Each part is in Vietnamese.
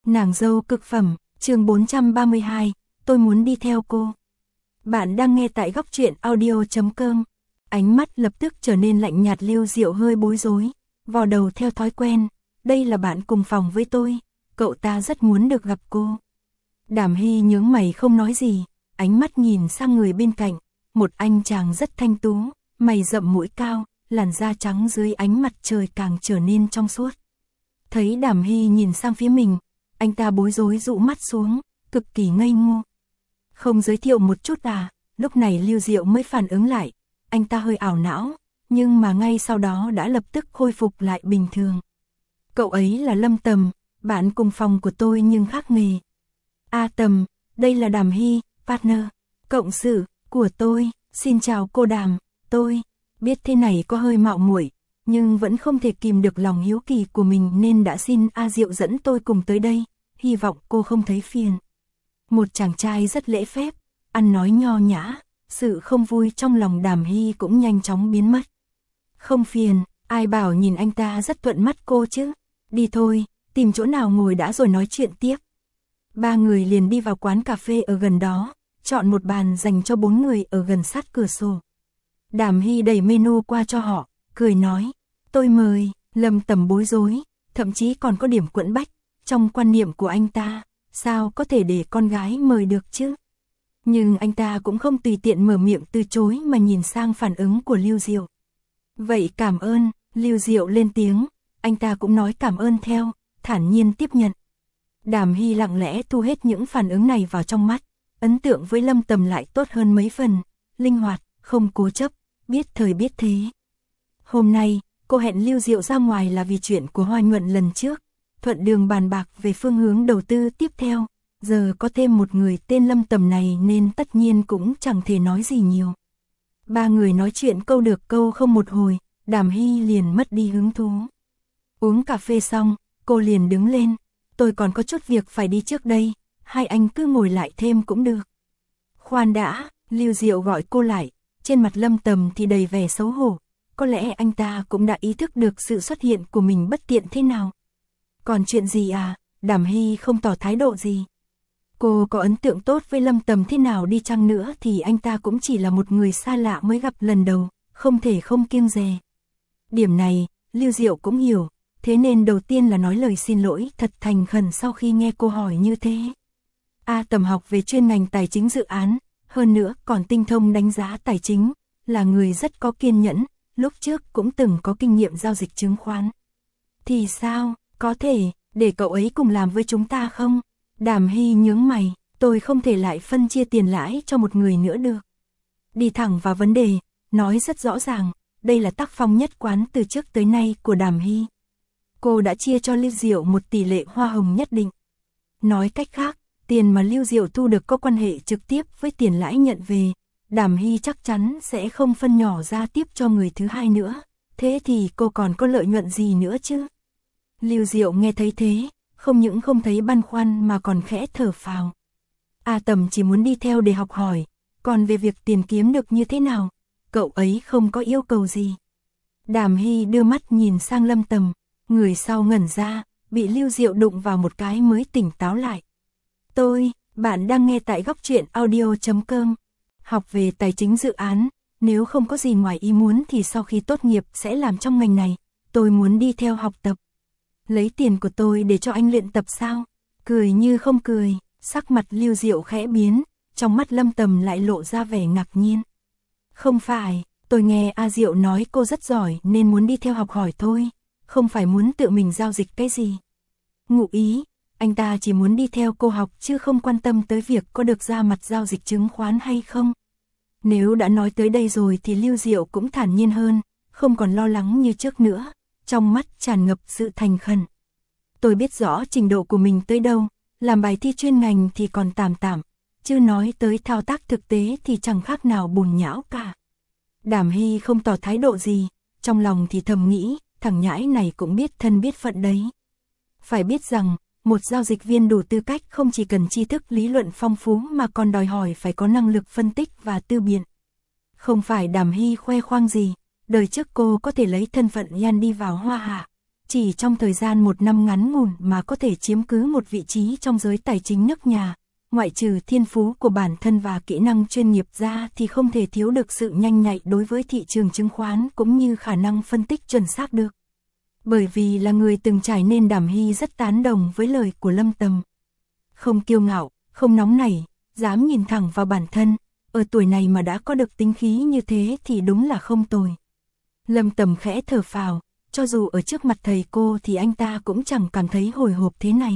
Nàng dâu cực phẩm, chương 432, tôi muốn đi theo cô. Bạn đang nghe tại góc truyện audio.com. Ánh mắt lập tức trở nên lạnh nhạt. Lưu Diệu hơi bối rối, vò đầu theo thói quen. Đây là bạn cùng phòng với tôi, cậu ta rất muốn được gặp cô. Đàm Hy nhướng mày không nói gì, ánh mắt nhìn sang người bên cạnh. Một anh chàng rất thanh tú, mày rậm mũi cao, làn da trắng dưới ánh mặt trời càng trở nên trong suốt. Thấy Đàm Hy nhìn sang phía mình, anh ta bối rối dụ mắt xuống, cực kỳ ngây ngô. Không giới thiệu một chút à? Lúc này Lưu Diệu mới phản ứng lại, anh ta hơi ảo não, nhưng mà ngay sau đó đã lập tức khôi phục lại bình thường. Cậu ấy là Lâm Tầm, bạn cùng phòng của tôi nhưng khác nghề. Tầm, đây là Đàm Hy, partner, cộng sự của tôi. Xin chào cô Đàm, tôi biết thế này có hơi mạo muội, nhưng vẫn không thể kìm được lòng hiếu kỳ của mình nên đã xin A Diệu dẫn tôi cùng tới đây, hy vọng cô không thấy phiền. Một chàng trai rất lễ phép, ăn nói nho nhã, sự không vui trong lòng Đàm Hy cũng nhanh chóng biến mất. Không phiền, ai bảo nhìn anh ta rất thuận mắt cô chứ. Đi thôi, tìm chỗ nào ngồi đã rồi nói chuyện tiếp. Ba người liền đi vào quán cà phê ở gần đó, chọn một bàn dành cho 4 người ở gần sát cửa sổ. Đàm Hy đẩy menu qua cho họ, cười nói, tôi mời. Lâm Tầm bối rối, thậm chí còn có điểm quẫn bách. Trong quan niệm của anh ta, sao có thể để con gái mời được chứ? Nhưng anh ta cũng không tùy tiện mở miệng từ chối mà nhìn sang phản ứng của Lưu Diệu. Vậy cảm ơn, Lưu Diệu lên tiếng, anh ta cũng nói cảm ơn theo, thản nhiên tiếp nhận. Đàm Hy lặng lẽ thu hết những phản ứng này vào trong mắt, ấn tượng với Lâm Tầm lại tốt hơn mấy phần, linh hoạt, không cố chấp, biết thời biết thế. Hôm nay, cô hẹn Lưu Diệu ra ngoài là vì chuyện của Hoa Nhuận lần trước, thuận đường bàn bạc về phương hướng đầu tư tiếp theo, giờ có thêm một người tên Lâm Tầm này nên tất nhiên cũng chẳng thể nói gì nhiều. Ba người nói chuyện câu được câu không một hồi, Đàm Hy liền mất đi hứng thú. Uống cà phê xong, cô liền đứng lên, tôi còn có chút việc phải đi trước đây, hai anh cứ ngồi lại thêm cũng được. Khoan đã, Lưu Diệu gọi cô lại, trên mặt Lâm Tầm thì đầy vẻ xấu hổ, có lẽ anh ta cũng đã ý thức được sự xuất hiện của mình bất tiện thế nào. Còn chuyện gì à? Đàm Hy không tỏ thái độ gì. Cô có ấn tượng tốt với Lâm Tầm thế nào đi chăng nữa thì anh ta cũng chỉ là một người xa lạ mới gặp lần đầu, không thể không kiêng dè. Điểm này, Lưu Diệu cũng hiểu, thế nên đầu tiên là nói lời xin lỗi thật thành khẩn sau khi nghe cô hỏi như thế. Tầm học về chuyên ngành tài chính dự án, hơn nữa còn tinh thông đánh giá tài chính, là người rất có kiên nhẫn, lúc trước cũng từng có kinh nghiệm giao dịch chứng khoán. Thì sao, có thể để cậu ấy cùng làm với chúng ta không? Đàm Hy nhướng mày, tôi không thể lại phân chia tiền lãi cho một người nữa được. Đi thẳng vào vấn đề, nói rất rõ ràng, đây là tác phong nhất quán từ trước tới nay của Đàm Hy. Cô đã chia cho Lưu Diệu một tỷ lệ hoa hồng nhất định. Nói cách khác, tiền mà Lưu Diệu thu được có quan hệ trực tiếp với tiền lãi nhận về, Đàm Hy chắc chắn sẽ không phân nhỏ ra tiếp cho người thứ hai nữa. Thế thì cô còn có lợi nhuận gì nữa chứ? Lưu Diệu nghe thấy thế, không những không thấy băn khoăn mà còn khẽ thở phào. Tầm chỉ muốn đi theo để học hỏi, còn về việc tiền kiếm được như thế nào, cậu ấy không có yêu cầu gì. Đàm Hy đưa mắt nhìn sang Lâm Tầm, người sau ngẩn ra, bị Lưu Diệu đụng vào một cái mới tỉnh táo lại. Bạn đang nghe tại góc truyện audio.com. Học về tài chính dự án, nếu không có gì ngoài ý muốn thì sau khi tốt nghiệp sẽ làm trong ngành này, tôi muốn đi theo học tập. Lấy tiền của tôi để cho anh luyện tập sao? Cười như không cười, sắc mặt Lưu Diệu khẽ biến, trong mắt Lâm Tầm lại lộ ra vẻ ngạc nhiên. Không phải, tôi nghe A Diệu nói cô rất giỏi nên muốn đi theo học hỏi thôi, không phải muốn tự mình giao dịch cái gì. Ngụ ý, anh ta chỉ muốn đi theo cô học chứ không quan tâm tới việc có được ra mặt giao dịch chứng khoán hay không. Nếu đã nói tới đây rồi thì Lưu Diệu cũng thản nhiên hơn, không còn lo lắng như trước nữa, trong mắt tràn ngập sự thành khẩn. Tôi biết rõ trình độ của mình tới đâu, làm bài thi chuyên ngành thì còn tạm tạm, chứ nói tới thao tác thực tế thì chẳng khác nào bùn nhão cả. Đàm Hy không tỏ thái độ gì, trong lòng thì thầm nghĩ, thằng nhãi này cũng biết thân biết phận đấy. Phải biết rằng, một giao dịch viên đủ tư cách không chỉ cần tri thức lý luận phong phú mà còn đòi hỏi phải có năng lực phân tích và tư biện. Không phải Đàm Hy khoe khoang gì, đời trước cô có thể lấy thân phận Yan đi vào Hoa Hạ, chỉ trong thời gian 1 năm ngắn ngủn mà có thể chiếm cứ một vị trí trong giới tài chính nước nhà, ngoại trừ thiên phú của bản thân và kỹ năng chuyên nghiệp ra thì không thể thiếu được sự nhanh nhạy đối với thị trường chứng khoán cũng như khả năng phân tích chuẩn xác được. Bởi vì là người từng trải nên Đàm Hy rất tán đồng với lời của Lâm Tầm. Không kiêu ngạo, không nóng nảy, dám nhìn thẳng vào bản thân, ở tuổi này mà đã có được tính khí như thế thì đúng là không tồi. Lâm Tầm khẽ thở phào, cho dù ở trước mặt thầy cô thì anh ta cũng chẳng cảm thấy hồi hộp thế này.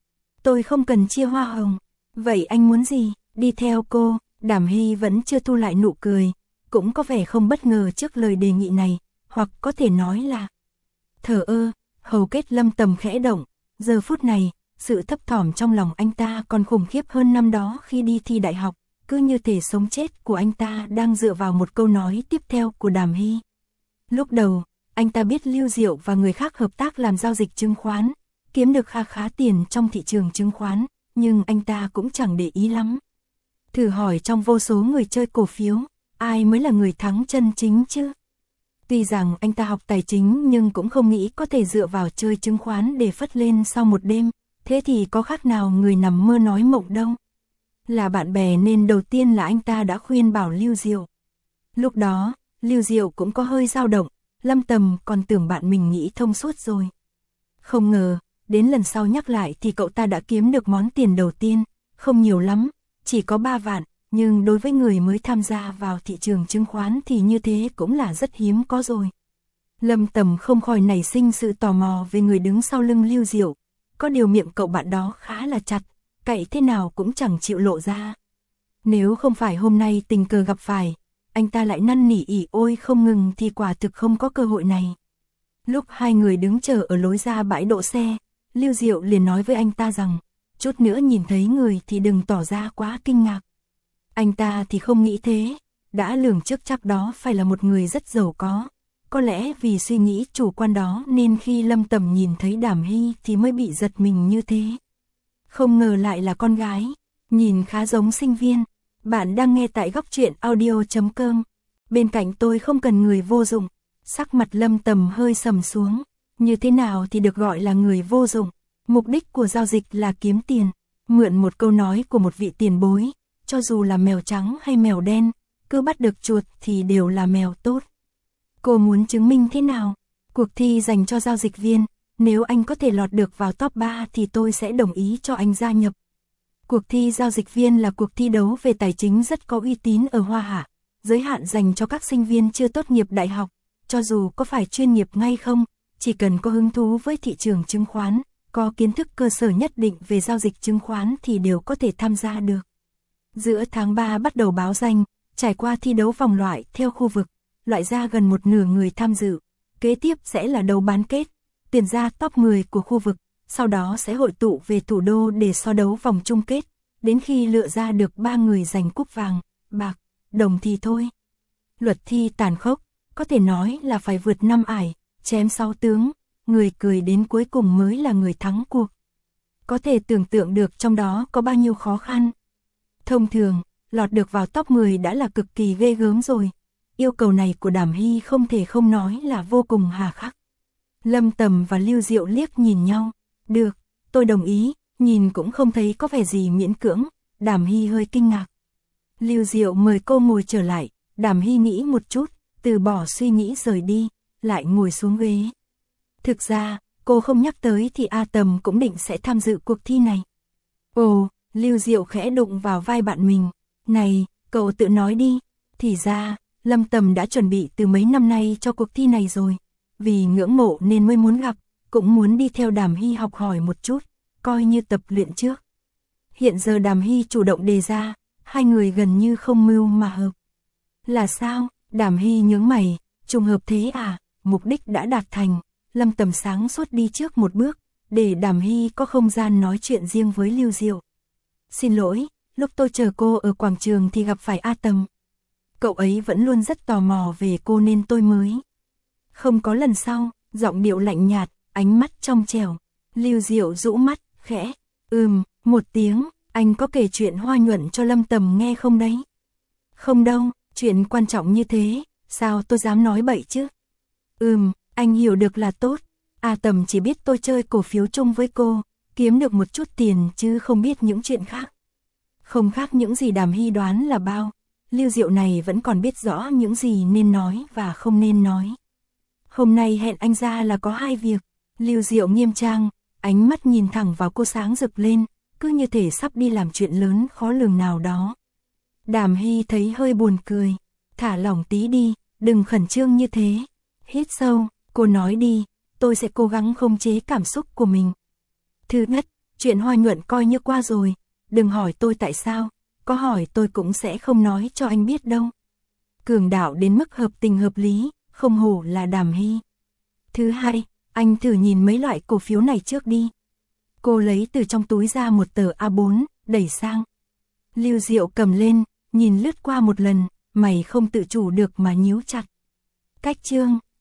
Tôi không cần chia hoa hồng, vậy anh muốn gì? Đi theo cô. Đàm Hy vẫn chưa thu lại nụ cười, cũng có vẻ không bất ngờ trước lời đề nghị này, hoặc có thể nói là thờ ơ. Hầu kết Lâm Tầm khẽ động, giờ phút này, sự thấp thỏm trong lòng anh ta còn khủng khiếp hơn năm đó khi đi thi đại học, cứ như thể sống chết của anh ta đang dựa vào một câu nói tiếp theo của Đàm Hy. Lúc đầu, anh ta biết Lưu Diệu và người khác hợp tác làm giao dịch chứng khoán, kiếm được kha khá tiền trong thị trường chứng khoán, nhưng anh ta cũng chẳng để ý lắm. Thử hỏi trong vô số người chơi cổ phiếu, ai mới là người thắng chân chính chứ? Tuy rằng anh ta học tài chính nhưng cũng không nghĩ có thể dựa vào chơi chứng khoán để phất lên sau một đêm, thế thì có khác nào người nằm mơ nói mộng đâu. Là bạn bè nên đầu tiên là anh ta đã khuyên bảo Lưu Diệu. Lúc đó, Lưu Diệu cũng có hơi dao động, Lâm Tầm còn tưởng bạn mình nghĩ thông suốt rồi. Không ngờ, đến lần sau nhắc lại thì cậu ta đã kiếm được món tiền đầu tiên, không nhiều lắm, chỉ có 3 vạn, nhưng đối với người mới tham gia vào thị trường chứng khoán thì như thế cũng là rất hiếm có rồi. Lâm Tầm không khỏi nảy sinh sự tò mò về người đứng sau lưng Lưu Diệu, có điều miệng cậu bạn đó khá là chặt, cậy thế nào cũng chẳng chịu lộ ra. Nếu không phải hôm nay tình cờ gặp phải, anh ta lại năn nỉ ỉ ôi không ngừng thì quả thực không có cơ hội này. Lúc hai người đứng chờ ở lối ra bãi đỗ xe, Lưu Diệu liền nói với anh ta rằng, chút nữa nhìn thấy người thì đừng tỏ ra quá kinh ngạc. Anh ta thì không nghĩ thế, đã lường trước chắc đó phải là một người rất giàu có lẽ vì suy nghĩ chủ quan đó nên khi Lâm Tầm nhìn thấy Đàm Hy thì mới bị giật mình như thế. Không ngờ lại là con gái, nhìn khá giống sinh viên. Bạn đang nghe tại góc truyện audio.com. Bên cạnh tôi không cần người vô dụng. Sắc mặt Lâm Tầm hơi sầm xuống. Như thế nào thì được gọi là người vô dụng? Mục đích của giao dịch là kiếm tiền. Mượn một câu nói của một vị tiền bối, cho dù là mèo trắng hay mèo đen, cứ bắt được chuột thì đều là mèo tốt. Cô muốn chứng minh thế nào? Cuộc thi dành cho giao dịch viên, nếu anh có thể lọt được vào top 3 thì tôi sẽ đồng ý cho anh gia nhập. Cuộc thi giao dịch viên là cuộc thi đấu về tài chính rất có uy tín ở Hoa Hạ, giới hạn dành cho các sinh viên chưa tốt nghiệp đại học, cho dù có phải chuyên nghiệp ngay không, chỉ cần có hứng thú với thị trường chứng khoán, có kiến thức cơ sở nhất định về giao dịch chứng khoán thì đều có thể tham gia được. Giữa tháng 3 bắt đầu báo danh, trải qua thi đấu vòng loại theo khu vực, loại ra gần một nửa người tham dự, kế tiếp sẽ là đấu bán kết, tuyển ra top 10 của khu vực, sau đó sẽ hội tụ về thủ đô để so đấu vòng chung kết, đến khi lựa ra được 3 người giành cúp vàng, bạc, đồng thì thôi. Luật thi tàn khốc, có thể nói là phải vượt 5 ải, chém 6 tướng, người cười đến cuối cùng mới là người thắng cuộc. Có thể tưởng tượng được trong đó có bao nhiêu khó khăn. Thông thường, lọt được vào top 10 đã là cực kỳ ghê gớm rồi. Yêu cầu này của Đàm Hy không thể không nói là vô cùng hà khắc. Lâm Tầm và Lưu Diệu liếc nhìn nhau. Được, tôi đồng ý, nhìn cũng không thấy có vẻ gì miễn cưỡng. Đàm Hy hơi kinh ngạc. Lưu Diệu mời cô ngồi trở lại. Đàm Hy nghĩ một chút, từ bỏ suy nghĩ rời đi, lại ngồi xuống ghế. Thực ra, cô không nhắc tới thì A Tầm cũng định sẽ tham dự cuộc thi này. Ồ, Lưu Diệu khẽ đụng vào vai bạn mình. Này, cậu tự nói đi. Thì ra, Lâm Tầm đã chuẩn bị từ mấy năm nay cho cuộc thi này rồi. Vì ngưỡng mộ nên mới muốn gặp, cũng muốn đi theo Đàm Hy học hỏi một chút, coi như tập luyện trước. Hiện giờ Đàm Hy chủ động đề ra, hai người gần như không mưu mà hợp. Là sao? Đàm Hy nhướng mày, trùng hợp thế à? Mục đích đã đạt thành. Lâm Tầm sáng suốt đi trước một bước, để Đàm Hy có không gian nói chuyện riêng với Lưu Diệu. Xin lỗi, lúc tôi chờ cô ở quảng trường thì gặp phải A Tầm. Cậu ấy vẫn luôn rất tò mò về cô nên tôi mới. Không có lần sau, giọng điệu lạnh nhạt, ánh mắt trong trẻo. Lưu Diệu rũ mắt, khẽ. Một tiếng, anh có kể chuyện hoa nhuận cho Lâm Tầm nghe không đấy? Không đâu, chuyện quan trọng như thế, sao tôi dám nói bậy chứ? Anh hiểu được là tốt. Tầm chỉ biết tôi chơi cổ phiếu chung với cô, kiếm được một chút tiền chứ không biết những chuyện khác. Không khác những gì Đàm Hy đoán là bao, Lưu Diệu này vẫn còn biết rõ những gì nên nói và không nên nói. Hôm nay hẹn anh ra là có 2 việc. Lưu Diệu nghiêm trang, ánh mắt nhìn thẳng vào cô sáng rực lên, cứ như thể sắp đi làm chuyện lớn khó lường nào đó. Đàm Hy thấy hơi buồn cười, thả lỏng tí đi, đừng khẩn trương như thế. Hít sâu, cô nói đi, tôi sẽ cố gắng khống chế cảm xúc của mình. Thứ nhất, chuyện Hoa Nhuận coi như qua rồi, đừng hỏi tôi tại sao, có hỏi tôi cũng sẽ không nói cho anh biết đâu. Cường đạo đến mức hợp tình hợp lý, không hổ là Đàm Hy. Thứ hai, anh thử nhìn mấy loại cổ phiếu này trước đi. Cô lấy từ trong túi ra một tờ A4, đẩy sang. Lưu Diệu cầm lên, nhìn lướt qua một lần, mày không tự chủ được mà nhíu chặt. Cách chương